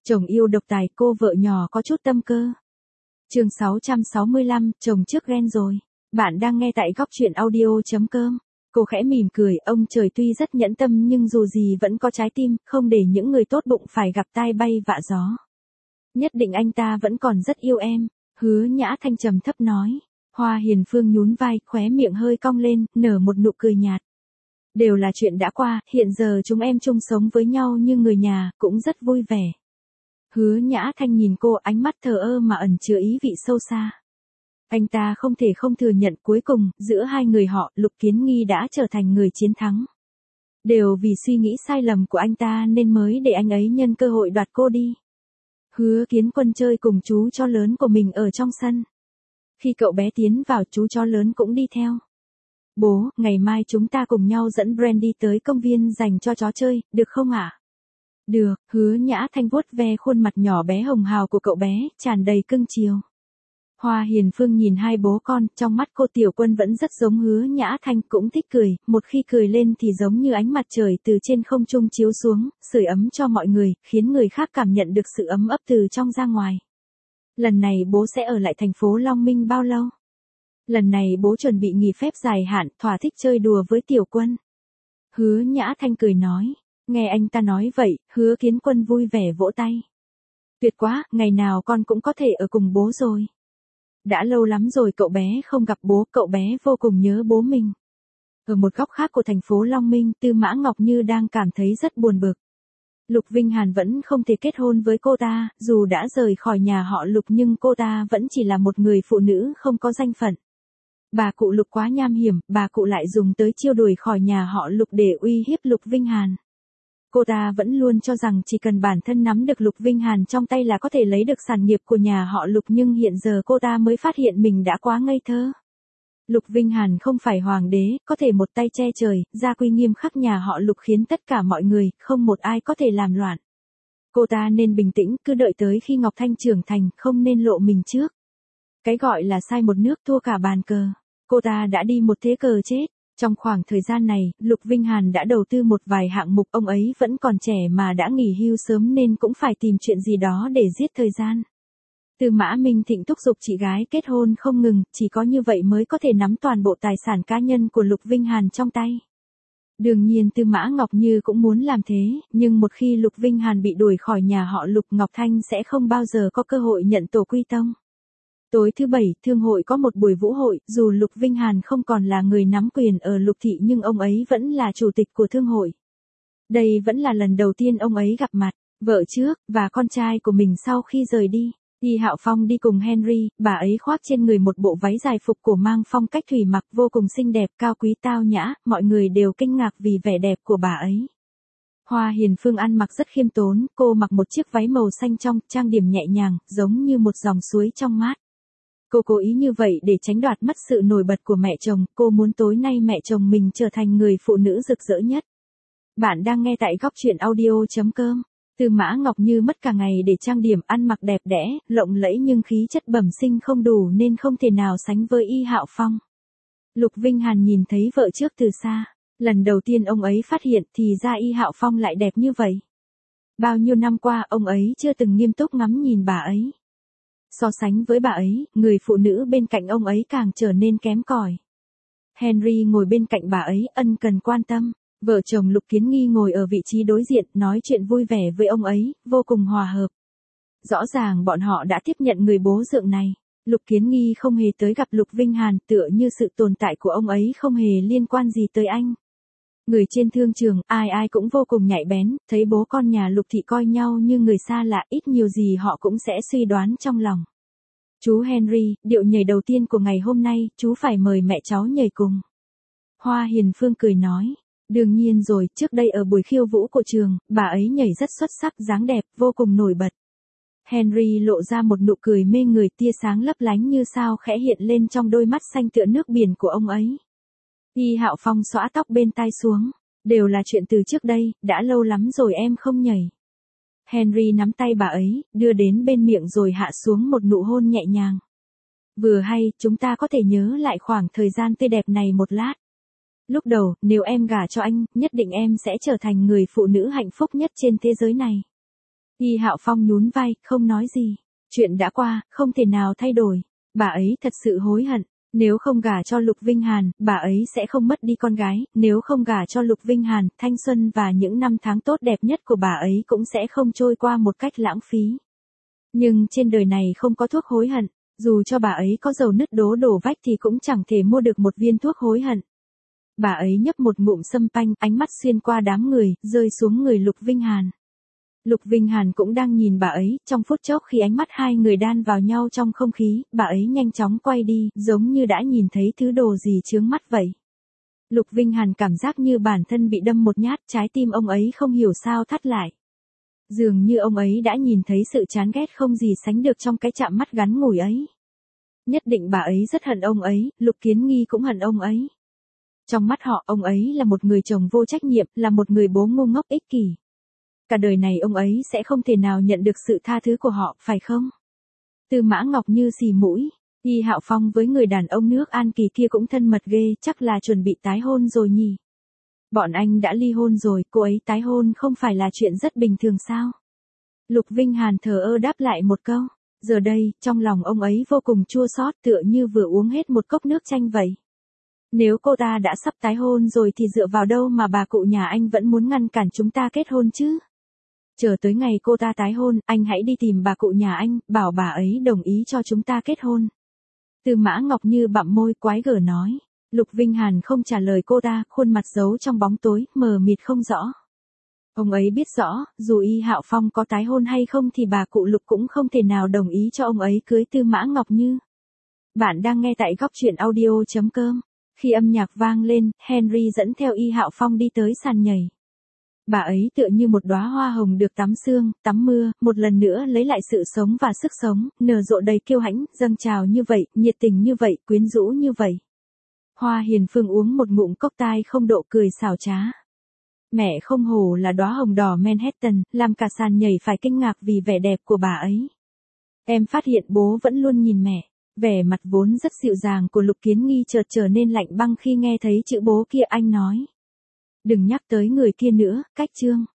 Chồng yêu độc tài, cô vợ nhỏ có chút tâm cơ. Chương 665, chồng trước ghen rồi. Bạn đang nghe tại góc truyện audio.com. Cô khẽ mỉm cười, ông trời tuy rất nhẫn tâm nhưng dù gì vẫn có trái tim, không để những người tốt bụng phải gặp tai bay vạ gió. Nhất định anh ta vẫn còn rất yêu em, Hứa Nhã Thanh trầm thấp nói. Hoa Hiền Phương nhún vai, khóe miệng hơi cong lên, nở một nụ cười nhạt. Đều là chuyện đã qua, hiện giờ chúng em chung sống với nhau như người nhà, cũng rất vui vẻ. Hứa Nhã Thanh nhìn cô, ánh mắt thờ ơ mà ẩn chứa ý vị sâu xa. Anh ta không thể không thừa nhận cuối cùng, giữa hai người họ, Lục Kiến Nghi đã trở thành người chiến thắng. Đều vì suy nghĩ sai lầm của anh ta nên mới để anh ấy nhân cơ hội đoạt cô đi. Hứa Kiến Quân chơi cùng chú chó lớn của mình ở trong sân. Khi cậu bé tiến vào, chú chó lớn cũng đi theo. Bố, ngày mai chúng ta cùng nhau dẫn Brandy tới công viên dành cho chó chơi, được không ạ? Được, Hứa Nhã Thanh vuốt ve khuôn mặt nhỏ bé hồng hào của cậu bé, tràn đầy cưng chiều. Hoa Hiền Phương nhìn hai bố con, trong mắt cô Tiểu Quân vẫn rất giống Hứa Nhã Thanh, cũng thích cười, một khi cười lên thì giống như ánh mặt trời từ trên không trung chiếu xuống, sưởi ấm cho mọi người, khiến người khác cảm nhận được sự ấm ấp từ trong ra ngoài. Lần này bố sẽ ở lại thành phố Long Minh bao lâu? Lần này bố chuẩn bị nghỉ phép dài hạn, thỏa thích chơi đùa với Tiểu Quân. Hứa Nhã Thanh cười nói. Nghe anh ta nói vậy, Hứa Kiến Quân vui vẻ vỗ tay. Tuyệt quá, ngày nào con cũng có thể ở cùng bố rồi. Đã lâu lắm rồi cậu bé không gặp bố, cậu bé vô cùng nhớ bố mình. Ở một góc khác của thành phố Long Minh, Tư Mã Ngọc Như đang cảm thấy rất buồn bực. Lục Vinh Hàn vẫn không thể kết hôn với cô ta, dù đã rời khỏi nhà họ Lục nhưng cô ta vẫn chỉ là một người phụ nữ không có danh phận. Bà cụ Lục quá nham hiểm, bà cụ lại dùng tới chiêu đuổi khỏi nhà họ Lục để uy hiếp Lục Vinh Hàn. Cô ta vẫn luôn cho rằng chỉ cần bản thân nắm được Lục Vinh Hàn trong tay là có thể lấy được sản nghiệp của nhà họ Lục, nhưng hiện giờ cô ta mới phát hiện mình đã quá ngây thơ. Lục Vinh Hàn không phải hoàng đế, có thể một tay che trời, gia quy nghiêm khắc nhà họ Lục khiến tất cả mọi người, không một ai có thể làm loạn. Cô ta nên bình tĩnh, cứ đợi tới khi Ngọc Thanh trưởng thành, không nên lộ mình trước. Cái gọi là sai một nước thua cả bàn cờ. Cô ta đã đi một thế cờ chết. Trong khoảng thời gian này, Lục Vinh Hàn đã đầu tư một vài hạng mục, ông ấy vẫn còn trẻ mà đã nghỉ hưu sớm nên cũng phải tìm chuyện gì đó để giết thời gian. Tư Mã Minh Thịnh thúc giục chị gái kết hôn không ngừng, chỉ có như vậy mới có thể nắm toàn bộ tài sản cá nhân của Lục Vinh Hàn trong tay. Đương nhiên Tư Mã Ngọc Như cũng muốn làm thế, nhưng một khi Lục Vinh Hàn bị đuổi khỏi nhà họ Lục, Ngọc Thanh sẽ không bao giờ có cơ hội nhận tổ quy tông. Tối thứ Bảy, thương hội có một buổi vũ hội, dù Lục Vinh Hàn không còn là người nắm quyền ở Lục thị nhưng ông ấy vẫn là chủ tịch của thương hội. Đây vẫn là lần đầu tiên ông ấy gặp mặt vợ trước và con trai của mình sau khi rời đi. Y Hạo Phong đi cùng Henry, bà ấy khoác trên người một bộ váy dài phục cổ mang phong cách thủy mặc vô cùng xinh đẹp, cao quý tao nhã, mọi người đều kinh ngạc vì vẻ đẹp của bà ấy. Hoa Hiền Phương ăn mặc rất khiêm tốn, cô mặc một chiếc váy màu xanh trong, trang điểm nhẹ nhàng, giống như một dòng suối trong mát. Cô cố ý như vậy để tránh đoạt mất sự nổi bật của mẹ chồng, cô muốn tối nay mẹ chồng mình trở thành người phụ nữ rực rỡ nhất. Bạn đang nghe tại góc truyện audio.com. Tư Mã Ngọc Như mất cả ngày để trang điểm, ăn mặc đẹp đẽ, lộng lẫy nhưng khí chất bẩm sinh không đủ nên không thể nào sánh với Y Hạo Phong. Lục Vinh Hàn nhìn thấy vợ trước từ xa. Lần đầu tiên ông ấy phát hiện thì ra Y Hạo Phong lại đẹp như vậy. Bao nhiêu năm qua ông ấy chưa từng nghiêm túc ngắm nhìn bà ấy. So sánh với bà ấy, người phụ nữ bên cạnh ông ấy càng trở nên kém cỏi. Henry ngồi bên cạnh bà ấy, ân cần quan tâm. Vợ chồng Lục Kiến Nghi ngồi ở vị trí đối diện, nói chuyện vui vẻ với ông ấy, vô cùng hòa hợp. Rõ ràng bọn họ đã tiếp nhận người bố dượng này. Lục Kiến Nghi không hề tới gặp Lục Vinh Hàn, tựa như sự tồn tại của ông ấy không hề liên quan gì tới anh. Người trên thương trường, ai ai cũng vô cùng nhạy bén, thấy bố con nhà Lục thị coi nhau như người xa lạ, ít nhiều gì họ cũng sẽ suy đoán trong lòng. Chú Henry, điệu nhảy đầu tiên của ngày hôm nay, chú phải mời mẹ cháu nhảy cùng. Hoa Hiền Phương cười nói. Đương nhiên rồi, trước đây ở buổi khiêu vũ của trường, bà ấy nhảy rất xuất sắc, dáng đẹp, vô cùng nổi bật. Henry lộ ra một nụ cười mê người, tia sáng lấp lánh như sao khẽ hiện lên trong đôi mắt xanh tựa nước biển của ông ấy. Y Hạo Phong xõa tóc bên tai xuống. Đều là chuyện từ trước đây, đã lâu lắm rồi em không nhảy. Henry nắm tay bà ấy, đưa đến bên miệng rồi hạ xuống một nụ hôn nhẹ nhàng. Vừa hay, chúng ta có thể nhớ lại khoảng thời gian tươi đẹp này một lát. Lúc đầu, nếu em gả cho anh, nhất định em sẽ trở thành người phụ nữ hạnh phúc nhất trên thế giới này. Y Hạo Phong nhún vai, không nói gì. Chuyện đã qua, không thể nào thay đổi. Bà ấy thật sự hối hận. Nếu không gả cho Lục Vinh Hàn, bà ấy sẽ không mất đi con gái. Nếu không gả cho Lục Vinh Hàn, thanh xuân và những năm tháng tốt đẹp nhất của bà ấy cũng sẽ không trôi qua một cách lãng phí. Nhưng trên đời này không có thuốc hối hận. Dù cho bà ấy có dầu nứt đổ vách thì cũng chẳng thể mua được một viên thuốc hối hận. Bà ấy nhấp một ngụm sâm panh, ánh mắt xuyên qua đám người, rơi xuống người Lục Vinh Hàn. Lục Vinh Hàn cũng đang nhìn bà ấy, trong phút chốc khi ánh mắt hai người đan vào nhau trong không khí, bà ấy nhanh chóng quay đi, giống như đã nhìn thấy thứ đồ gì chướng mắt vậy. Lục Vinh Hàn cảm giác như bản thân bị đâm một nhát, trái tim ông ấy không hiểu sao thắt lại. Dường như ông ấy đã nhìn thấy sự chán ghét không gì sánh được trong cái chạm mắt ngắn ngủi ấy. Nhất định bà ấy rất hận ông ấy, Lục Kiến Nghi cũng hận ông ấy. Trong mắt họ, ông ấy là một người chồng vô trách nhiệm, là một người bố ngu ngốc ích kỷ. Cả đời này ông ấy sẽ không thể nào nhận được sự tha thứ của họ, phải không? Tư Mã Ngọc Như xì mũi. Y Hạo Phong với người đàn ông nước An Kỳ kia cũng thân mật ghê, chắc là chuẩn bị tái hôn rồi nhỉ? Bọn anh đã ly hôn rồi, cô ấy tái hôn không phải là chuyện rất bình thường sao? Lục Vinh Hàn thờ ơ đáp lại một câu. Giờ đây, trong lòng ông ấy vô cùng chua xót, tựa như vừa uống hết một cốc nước chanh vậy. Nếu cô ta đã sắp tái hôn rồi thì dựa vào đâu mà bà cụ nhà anh vẫn muốn ngăn cản chúng ta kết hôn chứ? Chờ tới ngày cô ta tái hôn, anh hãy đi tìm bà cụ nhà anh, bảo bà ấy đồng ý cho chúng ta kết hôn. Tư Mã Ngọc Như bặm môi quái gở nói. Lục Vinh Hàn không trả lời cô ta, khuôn mặt giấu trong bóng tối, mờ mịt không rõ. Ông ấy biết rõ, dù Y Hạo Phong có tái hôn hay không thì bà cụ Lục cũng không thể nào đồng ý cho ông ấy cưới Tư Mã Ngọc Như. Bạn đang nghe tại góc truyện audio.com. Khi âm nhạc vang lên, Henry dẫn theo Y Hạo Phong đi tới sàn nhảy. Bà ấy tựa như một đóa hoa hồng được tắm sương, tắm mưa, một lần nữa lấy lại sự sống và sức sống, nở rộ đầy kiêu hãnh, dâng trào như vậy, nhiệt tình như vậy, quyến rũ như vậy. Hoa Hiền Phương uống một ngụm cốc tai không độ cười xảo trá. Mẹ không hổ là đóa hồng đỏ Manhattan, làm cả sàn nhảy phải kinh ngạc vì vẻ đẹp của bà ấy. Em phát hiện bố vẫn luôn nhìn mẹ. Vẻ mặt vốn rất dịu dàng của Lục Kiến Nghi chợt trở nên lạnh băng khi nghe thấy chữ bố kia, anh nói. Đừng nhắc tới người kia nữa, cách chương.